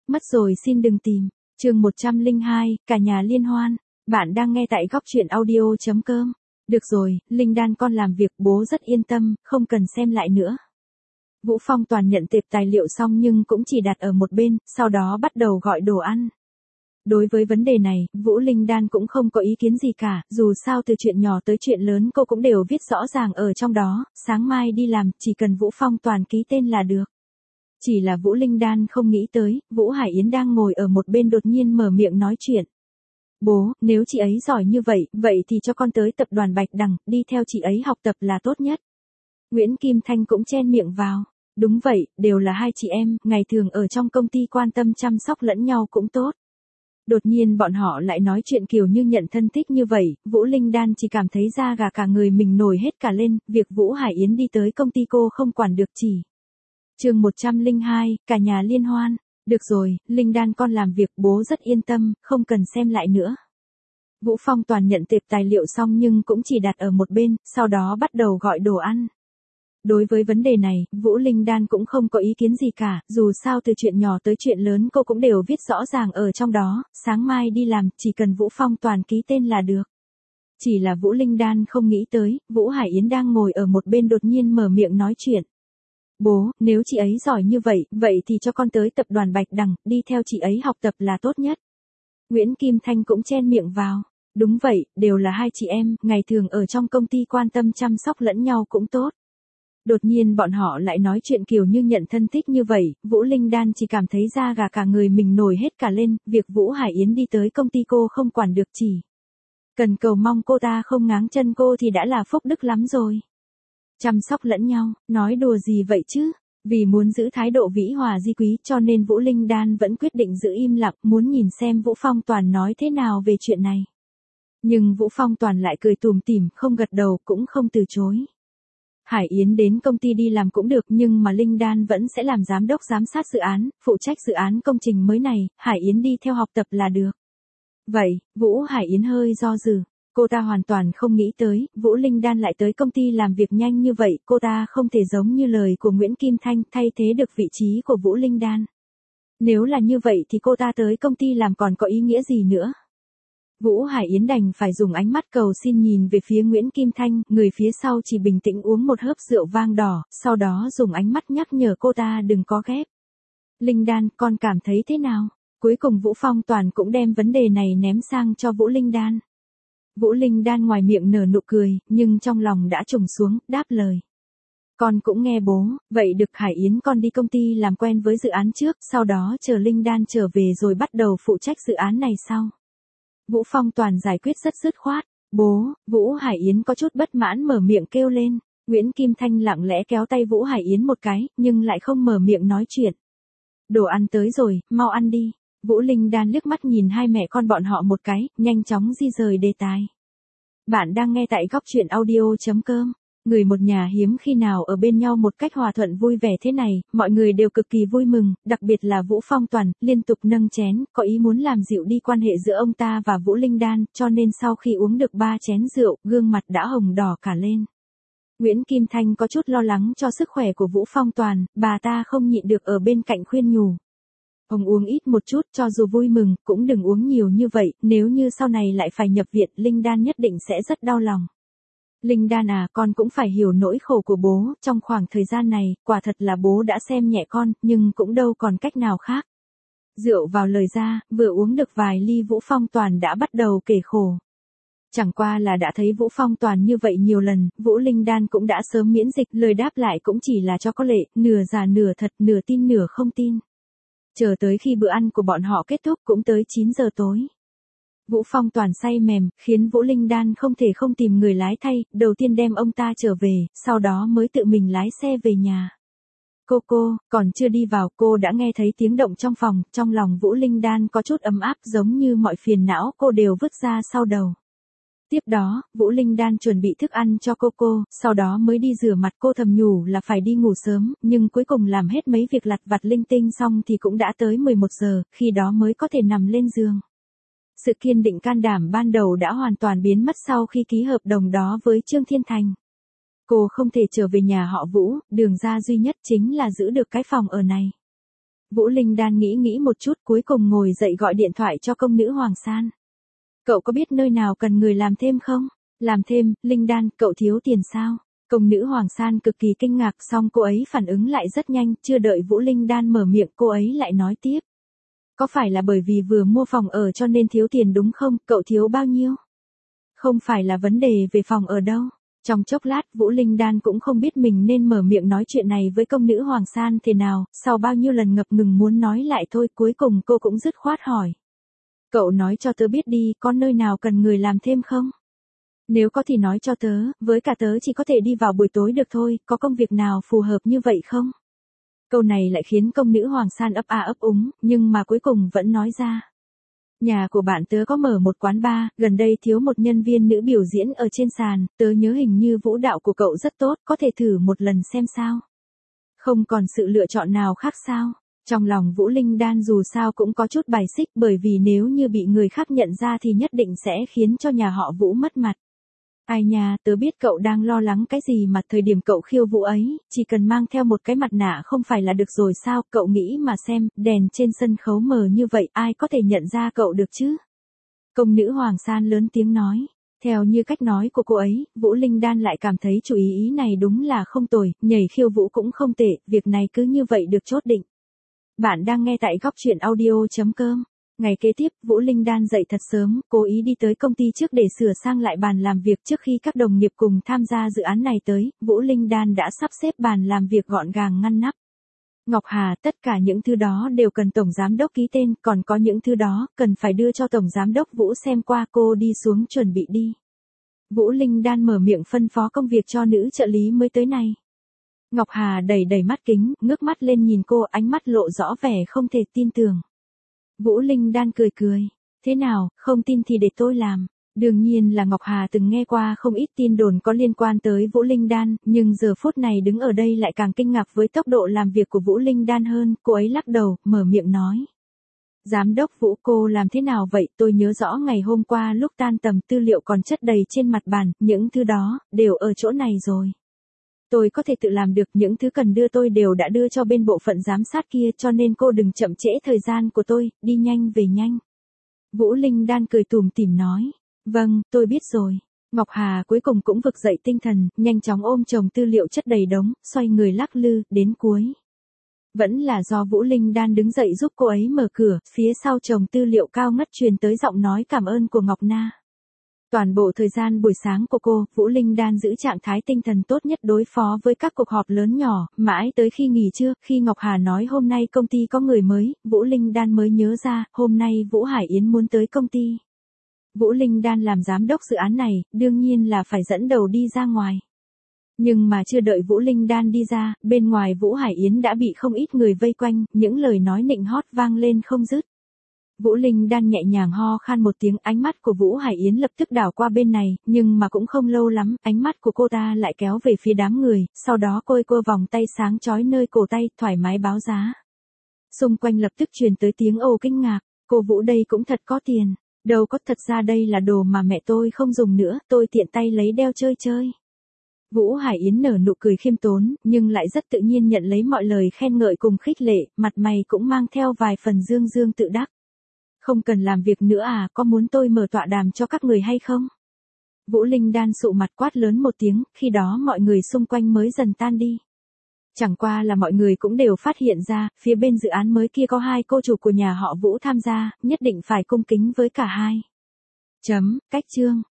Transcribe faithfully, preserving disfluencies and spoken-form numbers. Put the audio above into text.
Mất rồi xin đừng tìm. Chương một trăm lẻ hai, cả nhà liên hoan. Bạn đang nghe tại góc truyện audio chấm com. Được rồi, Linh Đan con làm việc bố rất yên tâm, không cần xem lại nữa. Vũ Phong Toàn nhận tệp tài liệu xong nhưng cũng chỉ đặt ở một bên, sau đó bắt đầu gọi đồ ăn. Đối với vấn đề này, Vũ Linh Đan cũng không có ý kiến gì cả, dù sao từ chuyện nhỏ tới chuyện lớn cô cũng đều viết rõ ràng ở trong đó, sáng mai đi làm, chỉ cần Vũ Phong Toàn ký tên là được. Chỉ là Vũ Linh Đan không nghĩ tới, Vũ Hải Yến đang ngồi ở một bên đột nhiên mở miệng nói chuyện. Bố, nếu chị ấy giỏi như vậy, vậy thì cho con tới tập đoàn Bạch Đằng, đi theo chị ấy học tập là tốt nhất. Nguyễn Kim Thanh cũng chen miệng vào. Đúng vậy, đều là hai chị em, ngày thường ở trong công ty quan tâm chăm sóc lẫn nhau cũng tốt. Đột nhiên bọn họ lại nói chuyện kiểu như nhận thân thích như vậy, Vũ Linh Đan chỉ cảm thấy da gà cả người mình nổi hết cả lên, việc Vũ Hải Yến đi tới công ty cô không quản được chỉ. Chương một trăm lẻ hai, cả nhà liên hoan. Được rồi, Linh Đan con làm việc bố rất yên tâm, không cần xem lại nữa. Vũ Phong Toàn nhận tệp tài liệu xong nhưng cũng chỉ đặt ở một bên, sau đó bắt đầu gọi đồ ăn. Đối với vấn đề này, Vũ Linh Đan cũng không có ý kiến gì cả, dù sao từ chuyện nhỏ tới chuyện lớn cô cũng đều viết rõ ràng ở trong đó, sáng mai đi làm, chỉ cần Vũ Phong Toàn ký tên là được. Chỉ là Vũ Linh Đan không nghĩ tới, Vũ Hải Yến đang ngồi ở một bên đột nhiên mở miệng nói chuyện. Bố, nếu chị ấy giỏi như vậy, vậy thì cho con tới tập đoàn Bạch Đằng, đi theo chị ấy học tập là tốt nhất. Nguyễn Kim Thanh cũng chen miệng vào. Đúng vậy, đều là hai chị em, ngày thường ở trong công ty quan tâm chăm sóc lẫn nhau cũng tốt. Đột nhiên bọn họ lại nói chuyện kiểu như nhận thân thích như vậy, Vũ Linh Đan chỉ cảm thấy da gà cả người mình nổi hết cả lên, việc Vũ Hải Yến đi tới công ty cô không quản được chỉ. Cần cầu mong cô ta không ngáng chân cô thì đã là phúc đức lắm rồi. Chăm sóc lẫn nhau, nói đùa gì vậy chứ? Vì muốn giữ thái độ vĩ hòa di quý cho nên Vũ Linh Đan vẫn quyết định giữ im lặng, muốn nhìn xem Vũ Phong Toàn nói thế nào về chuyện này. Nhưng Vũ Phong Toàn lại cười tủm tỉm, không gật đầu cũng không từ chối. Hải Yến đến công ty đi làm cũng được nhưng mà Linh Đan vẫn sẽ làm giám đốc giám sát dự án, phụ trách dự án công trình mới này, Hải Yến đi theo học tập là được. Vậy, Vũ Hải Yến hơi do dự. Cô ta hoàn toàn không nghĩ tới, Vũ Linh Đan lại tới công ty làm việc nhanh như vậy, cô ta không thể giống như lời của Nguyễn Kim Thanh thay thế được vị trí của Vũ Linh Đan. Nếu là như vậy thì cô ta tới công ty làm còn có ý nghĩa gì nữa? Vũ Hải Yến đành phải dùng ánh mắt cầu xin nhìn về phía Nguyễn Kim Thanh, người phía sau chỉ bình tĩnh uống một hớp rượu vang đỏ, sau đó dùng ánh mắt nhắc nhở cô ta đừng có ghép. Linh Đan, con cảm thấy thế nào? Cuối cùng Vũ Phong Toàn cũng đem vấn đề này ném sang cho Vũ Linh Đan. Vũ Linh Đan ngoài miệng nở nụ cười, nhưng trong lòng đã trùng xuống, đáp lời. Con cũng nghe bố, vậy được Hải Yến con đi công ty làm quen với dự án trước, sau đó chờ Linh Đan trở về rồi bắt đầu phụ trách dự án này sau. Vũ Phong Toàn giải quyết rất dứt khoát. Bố, Vũ Hải Yến có chút bất mãn mở miệng kêu lên. Nguyễn Kim Thanh lặng lẽ kéo tay Vũ Hải Yến một cái, nhưng lại không mở miệng nói chuyện. Đồ ăn tới rồi, mau ăn đi. Vũ Linh Đan liếc mắt nhìn hai mẹ con bọn họ một cái, nhanh chóng di rời đề tài. Bạn đang nghe tại góc truyện audio chấm com. Người một nhà hiếm khi nào ở bên nhau một cách hòa thuận vui vẻ thế này, mọi người đều cực kỳ vui mừng, đặc biệt là Vũ Phong Toàn, liên tục nâng chén, có ý muốn làm dịu đi quan hệ giữa ông ta và Vũ Linh Đan, cho nên sau khi uống được ba chén rượu, gương mặt đã hồng đỏ cả lên. Nguyễn Kim Thanh có chút lo lắng cho sức khỏe của Vũ Phong Toàn, bà ta không nhịn được ở bên cạnh khuyên nhủ. Ông uống ít một chút, cho dù vui mừng, cũng đừng uống nhiều như vậy, nếu như sau này lại phải nhập viện, Linh Đan nhất định sẽ rất đau lòng. Linh Đan à, con cũng phải hiểu nỗi khổ của bố, trong khoảng thời gian này, quả thật là bố đã xem nhẹ con, nhưng cũng đâu còn cách nào khác. Rượu vào lời ra, vừa uống được vài ly Vũ Phong Toàn đã bắt đầu kể khổ. Chẳng qua là đã thấy Vũ Phong Toàn như vậy nhiều lần, Vũ Linh Đan cũng đã sớm miễn dịch, lời đáp lại cũng chỉ là cho có lệ, nửa giả nửa thật, nửa tin nửa không tin. Chờ tới khi bữa ăn của bọn họ kết thúc cũng tới chín giờ tối. Vũ Phong Toàn say mềm, khiến Vũ Linh Đan không thể không tìm người lái thay, đầu tiên đem ông ta trở về, sau đó mới tự mình lái xe về nhà. Cô cô, còn chưa đi vào cô đã nghe thấy tiếng động trong phòng, trong lòng Vũ Linh Đan có chút ấm áp giống như mọi phiền não cô đều vứt ra sau đầu. Tiếp đó, Vũ Linh Đan chuẩn bị thức ăn cho cô cô, sau đó mới đi rửa mặt cô thầm nhủ là phải đi ngủ sớm, nhưng cuối cùng làm hết mấy việc lặt vặt linh tinh xong thì cũng đã tới mười một giờ, khi đó mới có thể nằm lên giường. Sự kiên định can đảm ban đầu đã hoàn toàn biến mất sau khi ký hợp đồng đó với Trương Thiên Thành. Cô không thể trở về nhà họ Vũ, đường ra duy nhất chính là giữ được cái phòng ở này. Vũ Linh Đan nghĩ nghĩ một chút cuối cùng ngồi dậy gọi điện thoại cho công nữ Hoàng San. Cậu có biết nơi nào cần người làm thêm không? Làm thêm, Linh Đan, cậu thiếu tiền sao? Công nữ Hoàng San cực kỳ kinh ngạc, xong cô ấy phản ứng lại rất nhanh, chưa đợi Vũ Linh Đan mở miệng cô ấy lại nói tiếp. Có phải là bởi vì vừa mua phòng ở cho nên thiếu tiền đúng không? Cậu thiếu bao nhiêu? Không phải là vấn đề về phòng ở đâu. Trong chốc lát Vũ Linh Đan cũng không biết mình nên mở miệng nói chuyện này với công nữ Hoàng San thế nào, sau bao nhiêu lần ngập ngừng muốn nói lại thôi cuối cùng cô cũng dứt khoát hỏi. Cậu nói cho tớ biết đi, có nơi nào cần người làm thêm không? Nếu có thì nói cho tớ, với cả tớ chỉ có thể đi vào buổi tối được thôi, có công việc nào phù hợp như vậy không? Câu này lại khiến công nữ Hoàng San ấp a ấp úng, nhưng mà cuối cùng vẫn nói ra. Nhà của bạn tớ có mở một quán bar, gần đây thiếu một nhân viên nữ biểu diễn ở trên sàn, tớ nhớ hình như vũ đạo của cậu rất tốt, có thể thử một lần xem sao. Không còn sự lựa chọn nào khác sao? Trong lòng Vũ Linh Đan dù sao cũng có chút bài xích bởi vì nếu như bị người khác nhận ra thì nhất định sẽ khiến cho nhà họ Vũ mất mặt. Ai nha, tớ biết cậu đang lo lắng cái gì mà thời điểm cậu khiêu vũ ấy, chỉ cần mang theo một cái mặt nạ không phải là được rồi sao, cậu nghĩ mà xem, đèn trên sân khấu mờ như vậy ai có thể nhận ra cậu được chứ? Công nữ Hoàng San lớn tiếng nói, theo như cách nói của cô ấy, Vũ Linh Đan lại cảm thấy chủ ý ý này đúng là không tồi, nhảy khiêu vũ cũng không tệ, việc này cứ như vậy được chốt định. Bạn đang nghe tại góc truyện audio chấm com. Ngày kế tiếp, Vũ Linh Đan dậy thật sớm, cố ý đi tới công ty trước để sửa sang lại bàn làm việc trước khi các đồng nghiệp cùng tham gia dự án này tới, Vũ Linh Đan đã sắp xếp bàn làm việc gọn gàng ngăn nắp. Ngọc Hà, tất cả những thứ đó đều cần Tổng Giám Đốc ký tên, còn có những thứ đó, cần phải đưa cho Tổng Giám Đốc Vũ xem qua, cô đi xuống chuẩn bị đi. Vũ Linh Đan mở miệng phân phó công việc cho nữ trợ lý mới tới này. Ngọc Hà đầy đầy mắt kính, ngước mắt lên nhìn cô, ánh mắt lộ rõ vẻ không thể tin tưởng. Vũ Linh Đan cười cười, thế nào, không tin thì để tôi làm. Đương nhiên là Ngọc Hà từng nghe qua không ít tin đồn có liên quan tới Vũ Linh Đan, nhưng giờ phút này đứng ở đây lại càng kinh ngạc với tốc độ làm việc của Vũ Linh Đan hơn, cô ấy lắc đầu, mở miệng nói. Giám đốc Vũ, cô làm thế nào vậy, tôi nhớ rõ ngày hôm qua lúc tan tầm tư liệu còn chất đầy trên mặt bàn, những thứ đó, đều ở chỗ này rồi. Tôi có thể tự làm được, những thứ cần đưa tôi đều đã đưa cho bên bộ phận giám sát kia cho nên cô đừng chậm trễ thời gian của tôi, đi nhanh về nhanh. Vũ Linh Đan cười tủm tỉm nói, vâng, tôi biết rồi. Ngọc Hà cuối cùng cũng vực dậy tinh thần, nhanh chóng ôm chồng tư liệu chất đầy đống, xoay người lắc lư, đến cuối. Vẫn là do Vũ Linh Đan đứng dậy giúp cô ấy mở cửa, phía sau chồng tư liệu cao ngất truyền tới giọng nói cảm ơn của Ngọc Na. Toàn bộ thời gian buổi sáng của cô, Vũ Linh Đan giữ trạng thái tinh thần tốt nhất đối phó với các cuộc họp lớn nhỏ, mãi tới khi nghỉ trưa, khi Ngọc Hà nói hôm nay công ty có người mới, Vũ Linh Đan mới nhớ ra, hôm nay Vũ Hải Yến muốn tới công ty. Vũ Linh Đan làm giám đốc dự án này, đương nhiên là phải dẫn đầu đi ra ngoài. Nhưng mà chưa đợi Vũ Linh Đan đi ra, bên ngoài Vũ Hải Yến đã bị không ít người vây quanh, những lời nói nịnh hót vang lên không dứt. Vũ Linh Đan nhẹ nhàng ho khan một tiếng, ánh mắt của Vũ Hải Yến lập tức đảo qua bên này, nhưng mà cũng không lâu lắm, ánh mắt của cô ta lại kéo về phía đám người, sau đó cô cô vòng tay sáng chói nơi cổ tay, thoải mái báo giá. Xung quanh lập tức truyền tới tiếng ồ kinh ngạc, cô Vũ đây cũng thật có tiền, đâu có, thật ra đây là đồ mà mẹ tôi không dùng nữa, tôi tiện tay lấy đeo chơi chơi. Vũ Hải Yến nở nụ cười khiêm tốn, nhưng lại rất tự nhiên nhận lấy mọi lời khen ngợi cùng khích lệ, mặt mày cũng mang theo vài phần dương dương tự đắc. Không cần làm việc nữa à, có muốn tôi mở tọa đàm cho các người hay không? Vũ Linh Đan sụ mặt quát lớn một tiếng, khi đó mọi người xung quanh mới dần tan đi. Chẳng qua là mọi người cũng đều phát hiện ra, phía bên dự án mới kia có hai cô chủ của nhà họ Vũ tham gia, nhất định phải cung kính với cả hai. Chấm, cách chương.